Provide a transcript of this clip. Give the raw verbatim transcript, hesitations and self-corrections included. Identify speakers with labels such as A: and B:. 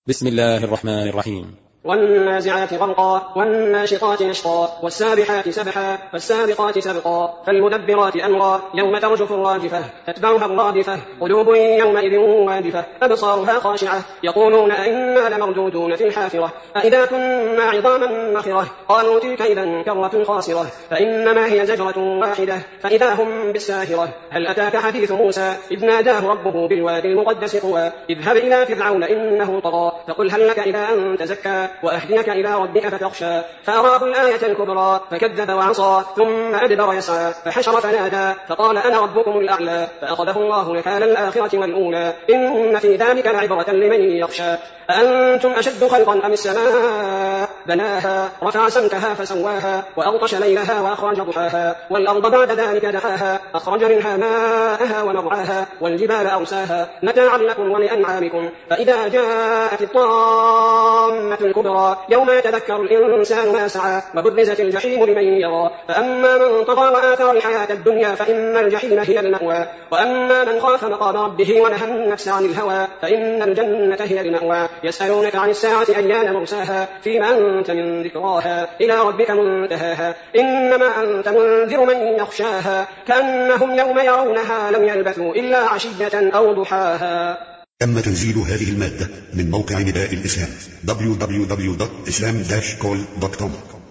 A: بسم الله الرحمن الرحيم.
B: والنازعات غرقا والناشطات نشطا والسابحات سبحا فالسابقات سبقا فالمدبرات أمرا يوم ترجف الراجفة تتبعها الرادفة قلوب يومئذ واجفة أبصارها خاشعة يقولون أئنا لمردودون في الحافرة أئذا كنا عظاما نخرة قالوا تلك إذا كرة خاسرة فإنما هي زجرة واحدة فإذا هم بالساهرة هل أتاك حديث موسى إذ ناداه ربه بالوادي المقدس طوى اذهب إلى فرعون إنه طغى فقل هل لك إلى أن تزكى وأهديك إلى ربك فتخشى فأراه الآية الكبرى فكذب وعصى ثم أدبر يسعى فحشر فنادى فقال أنا ربكم الأعلى فأخذه الله نكال الآخرة والأولى إن في ذلك لعبرة لمن يخشى أأنتم أشد خلقا أم السماء بناها رفع سمكها فسواها وأغطش ليلها وأخرج ضحاها والأرض بعد ذلك دحاها أخرج منها ماءها ومرعاها والجبال أرساها متاعا لكم ولأنعامكم فإذا جاءت الطامة الكبرى يوم يتذكر الإنسان ما سعى وبرزت الجحيم لمن يرى فأما من طغى وآثر الحياة الدنيا فإن الجحيم هي المأوى وأما من خاف مقام ربه ونهى النفس عن الهوى فإن الجنة هي المأوى يسألونك عن الساعة أيان مرساها فيما أنت من ذكراها إلى ربك منتهاها إنما أنت منذر من يخشاها كأنهم يوم يرونها لم يلبثوا إلا عشية أو ضحاها.
C: تم تنزيل هذه المادة من موقع نداء الإسلام دبليو دبليو دبليو دوت إسلام داش كول دوت كوم.